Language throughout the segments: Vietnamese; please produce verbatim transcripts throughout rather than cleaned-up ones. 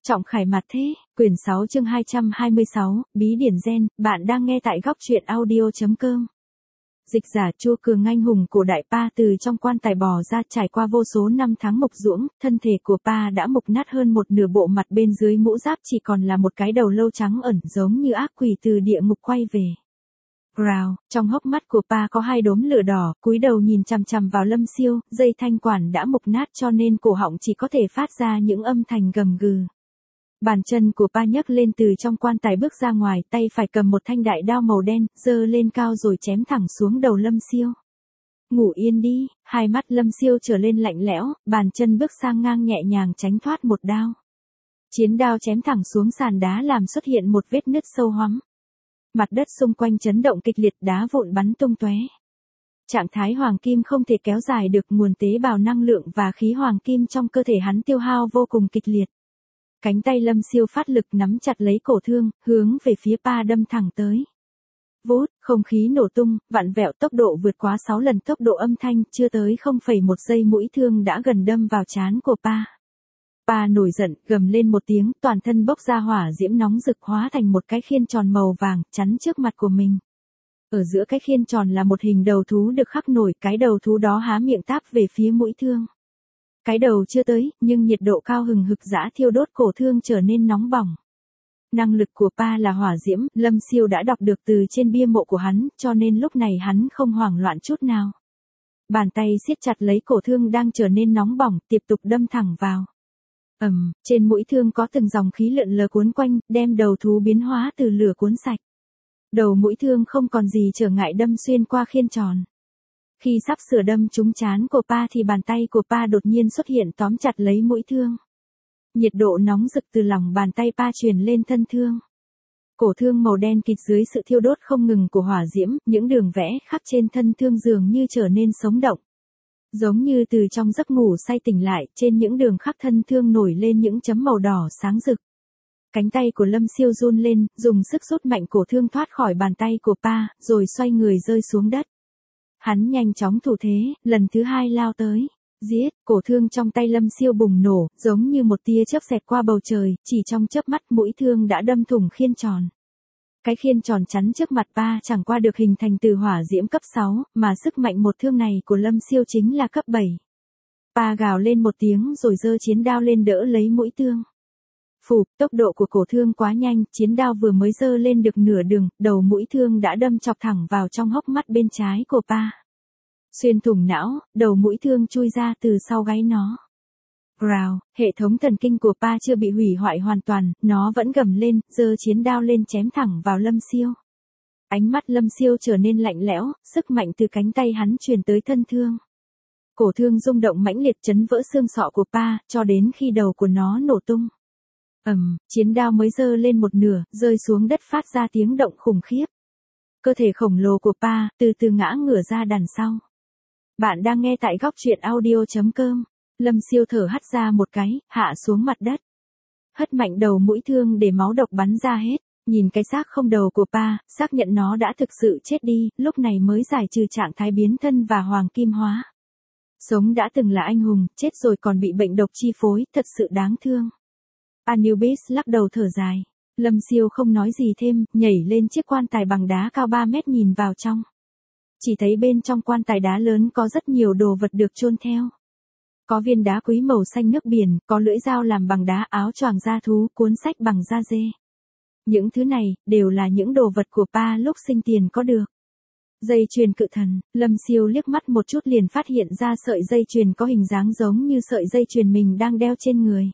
Trọng Khải Mặt Thế, quyển sáu chương hai trăm hai mươi sáu, Bí điển gen, bạn đang nghe tại góc truyện audio.com. Dịch giả Chu Cường anh hùng cổ đại Pa từ trong quan tài bò ra, trải qua vô số năm tháng mục ruỗng, thân thể của Pa đã mục nát hơn một nửa, bộ mặt bên dưới mũ giáp chỉ còn là một cái đầu lâu trắng ẩn giống như ác quỷ từ địa ngục quay về. Rào, trong hốc mắt của Pa có hai đốm lửa đỏ, cúi đầu nhìn chằm chằm vào Lâm Siêu, dây thanh quản đã mục nát cho nên cổ họng chỉ có thể phát ra những âm thanh gầm gừ. Bàn chân của Pa nhấc lên từ trong quan tài bước ra ngoài, tay phải cầm một thanh đại đao màu đen, giơ lên cao rồi chém thẳng xuống đầu Lâm Siêu. Ngủ yên đi, hai mắt Lâm Siêu trở lên lạnh lẽo, bàn chân bước sang ngang nhẹ nhàng tránh thoát một đao. Chiến đao chém thẳng xuống sàn đá làm xuất hiện một vết nứt sâu hoắm. Mặt đất xung quanh chấn động kịch liệt, đá vụn bắn tung tóe. Trạng thái hoàng kim không thể kéo dài được, nguồn tế bào năng lượng và khí hoàng kim trong cơ thể hắn tiêu hao vô cùng kịch liệt. Cánh tay Lâm Siêu phát lực nắm chặt lấy cổ thương, hướng về phía Pa đâm thẳng tới. Vút, không khí nổ tung, vặn vẹo, tốc độ vượt quá sáu lần tốc độ âm thanh, chưa tới không phẩy một giây mũi thương đã gần đâm vào trán của Pa. Pa nổi giận, gầm lên một tiếng, toàn thân bốc ra hỏa diễm nóng rực hóa thành một cái khiên tròn màu vàng, chắn trước mặt của mình. Ở giữa cái khiên tròn là một hình đầu thú được khắc nổi, cái đầu thú đó há miệng táp về phía mũi thương. Cái đầu chưa tới, nhưng nhiệt độ cao hừng hực dã thiêu đốt cổ thương trở nên nóng bỏng. Năng lực của Pa là hỏa diễm, Lâm Siêu đã đọc được từ trên bia mộ của hắn, cho nên lúc này hắn không hoảng loạn chút nào. Bàn tay siết chặt lấy cổ thương đang trở nên nóng bỏng, tiếp tục đâm thẳng vào. Ầm, um, trên mũi thương có từng dòng khí lượn lờ cuốn quanh, đem đầu thú biến hóa từ lửa cuốn sạch. Đầu mũi thương không còn gì trở ngại đâm xuyên qua khiên tròn. Khi sắp sửa đâm trúng trán của Pa thì bàn tay của Pa đột nhiên xuất hiện tóm chặt lấy mũi thương. Nhiệt độ nóng rực từ lòng bàn tay Pa truyền lên thân thương. Cổ thương màu đen kịt dưới sự thiêu đốt không ngừng của hỏa diễm, những đường vẽ khắc trên thân thương dường như trở nên sống động. Giống như từ trong giấc ngủ say tỉnh lại, trên những đường khắc thân thương nổi lên những chấm màu đỏ sáng rực. Cánh tay của Lâm Siêu run lên, dùng sức rút mạnh cổ thương thoát khỏi bàn tay của Pa, rồi xoay người rơi xuống đất. Hắn nhanh chóng thủ thế, lần thứ hai lao tới. Giết, cổ thương trong tay Lâm Siêu bùng nổ, giống như một tia chớp xẹt qua bầu trời, chỉ trong chớp mắt mũi thương đã đâm thủng khiên tròn. Cái khiên tròn chắn trước mặt Pa chẳng qua được hình thành từ hỏa diễm cấp sáu, mà sức mạnh một thương này của Lâm Siêu chính là cấp bảy. Pa gào lên một tiếng rồi giơ chiến đao lên đỡ lấy mũi thương. Phụp, tốc độ của cổ thương quá nhanh, chiến đao vừa mới giơ lên được nửa đường, đầu mũi thương đã đâm chọc thẳng vào trong hốc mắt bên trái của Pa. Xuyên thủng não, đầu mũi thương chui ra từ sau gáy nó. Rào, hệ thống thần kinh của Pa chưa bị hủy hoại hoàn toàn, nó vẫn gầm lên, giơ chiến đao lên chém thẳng vào Lâm Siêu. Ánh mắt Lâm Siêu trở nên lạnh lẽo, sức mạnh từ cánh tay hắn truyền tới thân thương. Cổ thương rung động mãnh liệt chấn vỡ xương sọ của Pa, cho đến khi đầu của nó nổ tung. Ầm, um, chiến đao mới giơ lên một nửa, rơi xuống đất phát ra tiếng động khủng khiếp. Cơ thể khổng lồ của Pa từ từ ngã ngửa ra đằng sau. Bạn đang nghe tại góc truyện audio.com. Lâm Siêu thở hắt ra một cái, hạ xuống mặt đất. Hất mạnh đầu mũi thương để máu độc bắn ra hết. Nhìn cái xác không đầu của Pa, xác nhận nó đã thực sự chết đi, lúc này mới giải trừ trạng thái biến thân và hoàng kim hóa. Sống đã từng là anh hùng, chết rồi còn bị bệnh độc chi phối, thật sự đáng thương. Anubis lắc đầu thở dài. Lâm Siêu không nói gì thêm, nhảy lên chiếc quan tài bằng đá cao ba mét nhìn vào trong. Chỉ thấy bên trong quan tài đá lớn có rất nhiều đồ vật được chôn theo. Có viên đá quý màu xanh nước biển, có lưỡi dao làm bằng đá, áo choàng da thú, cuốn sách bằng da dê. Những thứ này, đều là những đồ vật của Pa lúc sinh tiền có được. Dây chuyền cự thần, Lâm Siêu liếc mắt một chút liền phát hiện ra sợi dây chuyền có hình dáng giống như sợi dây chuyền mình đang đeo trên người.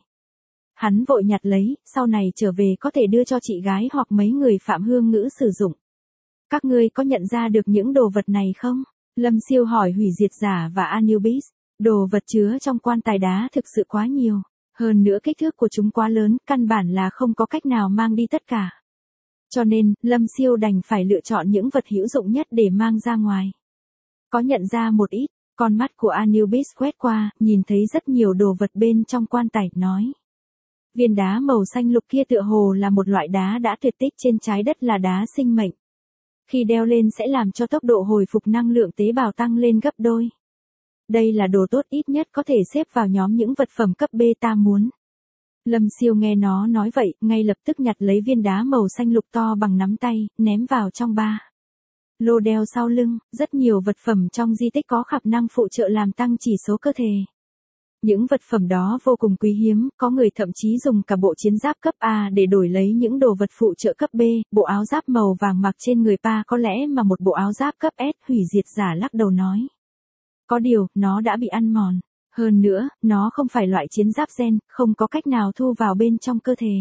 Hắn vội nhặt lấy, sau này trở về có thể đưa cho chị gái hoặc mấy người phạm hương ngữ sử dụng. Các ngươi có nhận ra được những đồ vật này không? Lâm Siêu hỏi hủy diệt giả và Anubis. Đồ vật chứa trong quan tài đá thực sự quá nhiều. Hơn nữa kích thước của chúng quá lớn, căn bản là không có cách nào mang đi tất cả. Cho nên, Lâm Siêu đành phải lựa chọn những vật hữu dụng nhất để mang ra ngoài. Có nhận ra một ít, con mắt của Anubis quét qua, nhìn thấy rất nhiều đồ vật bên trong quan tài, nói. Viên đá màu xanh lục kia tựa hồ là một loại đá đã tuyệt tích trên trái đất, là đá sinh mệnh. Khi đeo lên sẽ làm cho tốc độ hồi phục năng lượng tế bào tăng lên gấp đôi. Đây là đồ tốt, ít nhất có thể xếp vào nhóm những vật phẩm cấp beta muốn. Lâm Siêu nghe nó nói vậy, ngay lập tức nhặt lấy viên đá màu xanh lục to bằng nắm tay, ném vào trong ba lô đeo sau lưng. Rất nhiều vật phẩm trong di tích có khả năng phụ trợ làm tăng chỉ số cơ thể. Những vật phẩm đó vô cùng quý hiếm, có người thậm chí dùng cả bộ chiến giáp cấp A để đổi lấy những đồ vật phụ trợ cấp B, bộ áo giáp màu vàng mặc trên người Pa có lẽ mà một bộ áo giáp cấp S. Hủy diệt giả lắc đầu nói. Có điều, nó đã bị ăn mòn. Hơn nữa, nó không phải loại chiến giáp gen, không có cách nào thu vào bên trong cơ thể.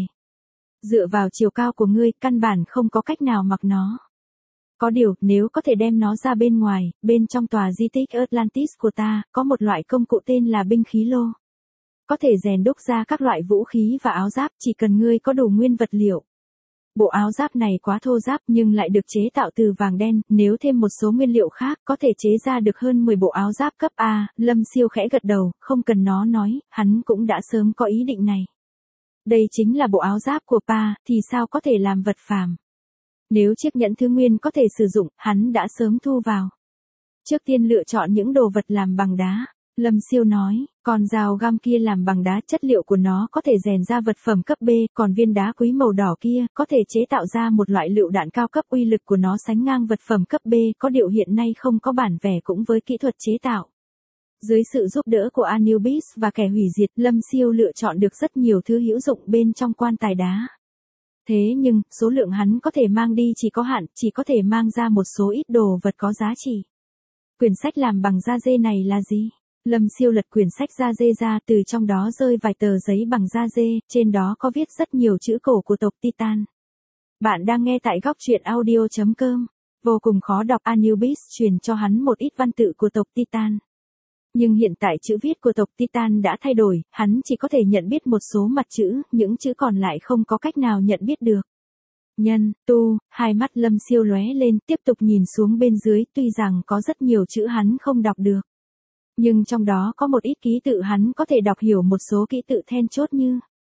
Dựa vào chiều cao của ngươi, căn bản không có cách nào mặc nó. Có điều, nếu có thể đem nó ra bên ngoài, bên trong tòa di tích Atlantis của ta, có một loại công cụ tên là binh khí lô. Có thể rèn đúc ra các loại vũ khí và áo giáp chỉ cần ngươi có đủ nguyên vật liệu. Bộ áo giáp này quá thô ráp nhưng lại được chế tạo từ vàng đen, nếu thêm một số nguyên liệu khác có thể chế ra được hơn mười bộ áo giáp cấp A. Lâm Siêu khẽ gật đầu, không cần nó nói, hắn cũng đã sớm có ý định này. Đây chính là bộ áo giáp của Pa, thì sao có thể làm vật phàm. Nếu chiếc nhẫn thứ nguyên có thể sử dụng, hắn đã sớm thu vào. Trước tiên lựa chọn những đồ vật làm bằng đá. Lâm Siêu nói, còn dao găm kia làm bằng đá, chất liệu của nó có thể rèn ra vật phẩm cấp B, còn viên đá quý màu đỏ kia có thể chế tạo ra một loại lựu đạn cao cấp, uy lực của nó sánh ngang vật phẩm cấp B, có điều hiện nay không có bản vẽ cũng với kỹ thuật chế tạo. Dưới sự giúp đỡ của Anubis và kẻ hủy diệt, Lâm Siêu lựa chọn được rất nhiều thứ hữu dụng bên trong quan tài đá. Thế nhưng, số lượng hắn có thể mang đi chỉ có hạn, chỉ có thể mang ra một số ít đồ vật có giá trị. Quyển sách làm bằng da dê này là gì? Lâm Siêu lật quyển sách da dê ra, từ trong đó rơi vài tờ giấy bằng da dê, trên đó có viết rất nhiều chữ cổ của tộc Titan. Bạn đang nghe tại góc truyện audio chấm com. Vô cùng khó đọc, Anubis truyền cho hắn một ít văn tự của tộc Titan. Nhưng hiện tại chữ viết của tộc Titan đã thay đổi, hắn chỉ có thể nhận biết một số mặt chữ, những chữ còn lại không có cách nào nhận biết được. Nhân, tu, hai mắt Lâm Siêu lóe lên, tiếp tục nhìn xuống bên dưới, tuy rằng có rất nhiều chữ hắn không đọc được. Nhưng trong đó có một ít ký tự hắn có thể đọc hiểu, một số ký tự then chốt như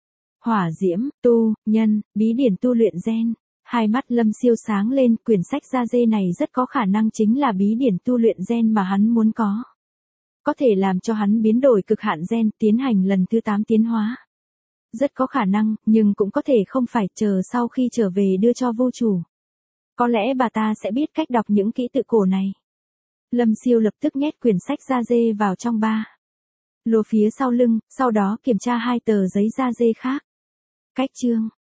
hỏa diễm, tu, nhân, bí điển tu luyện gen. Hai mắt Lâm Siêu sáng lên, quyển sách da dê này rất có khả năng chính là bí điển tu luyện gen mà hắn muốn có. Có thể làm cho hắn biến đổi cực hạn gen, tiến hành lần thứ tám tiến hóa. Rất có khả năng, nhưng cũng có thể không phải, chờ sau khi trở về đưa cho vô chủ. Có lẽ bà ta sẽ biết cách đọc những ký tự cổ này. Lâm Siêu lập tức nhét quyển sách da dê vào trong ba lô phía sau lưng, sau đó kiểm tra hai tờ giấy da dê khác. Cách chương,